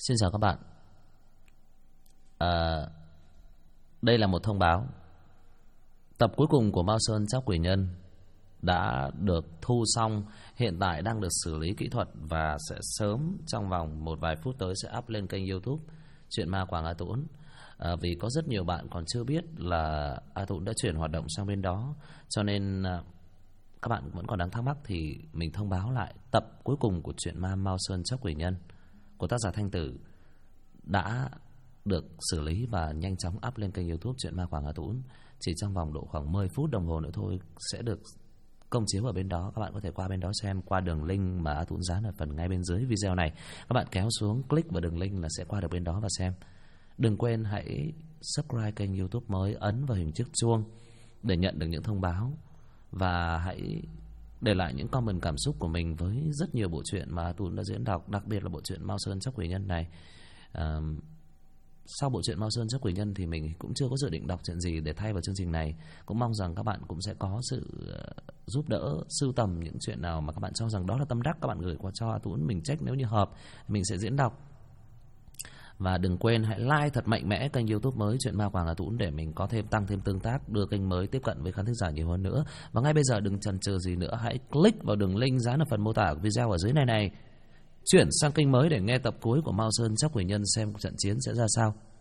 Xin chào các bạn. Đây là một thông báo. Tập cuối cùng của Mao Sơn Trác Quỷ Nhân đã được thu xong, hiện tại đang được xử lý kỹ thuật và sẽ sớm trong vòng một vài phút tới sẽ up lên kênh YouTube Chuyện Ma Quảng A Tũng. Vì có rất nhiều bạn còn chưa biết là A Tũng đã chuyển hoạt động sang bên đó, cho nên các bạn vẫn còn đang thắc mắc, thì mình thông báo lại tập cuối cùng của Chuyện Ma Mao Sơn Trác Quỷ Nhân của tác giả Thanh Tử đã được xử lý và nhanh chóng up lên kênh YouTube Chuyện Ma Quảng A Tũng. Chỉ trong vòng độ khoảng 10 phút đồng hồ nữa thôi sẽ được công chiếu ở bên đó. Các bạn có thể qua bên đó xem qua đường link mà A Tũng dán ở phần ngay bên dưới video này. Các bạn kéo xuống click vào đường link là sẽ qua được bên đó và xem. Đừng quên hãy subscribe kênh YouTube mới, ấn vào hình chiếc chuông để nhận được những thông báo, và hãy để lại những comment cảm xúc của mình với rất nhiều bộ truyện mà A Tũng đã diễn đọc, đặc biệt là bộ truyện Mao Sơn Trác Quỷ Nhân này. Sau bộ truyện Mao Sơn Trác Quỷ Nhân thì mình cũng chưa có dự định đọc chuyện gì để thay vào chương trình này. Cũng mong rằng các bạn cũng sẽ có sự giúp đỡ, sưu tầm những chuyện nào mà các bạn cho rằng đó là tâm đắc, các bạn gửi qua cho A Tũng, mình check nếu như hợp mình sẽ diễn đọc. Và đừng quên hãy like thật mạnh mẽ kênh YouTube mới Chuyện Ma Quảng A Tũng để mình có thêm tăng thêm tương tác, đưa kênh mới tiếp cận với khán thính giả nhiều hơn nữa. Và ngay bây giờ đừng chần chừ gì nữa, hãy click vào đường link dán ở phần mô tả video ở dưới này. Chuyển sang kênh mới để nghe tập cuối của Mao Sơn Trác Quỷ Nhân xem trận chiến sẽ ra sao.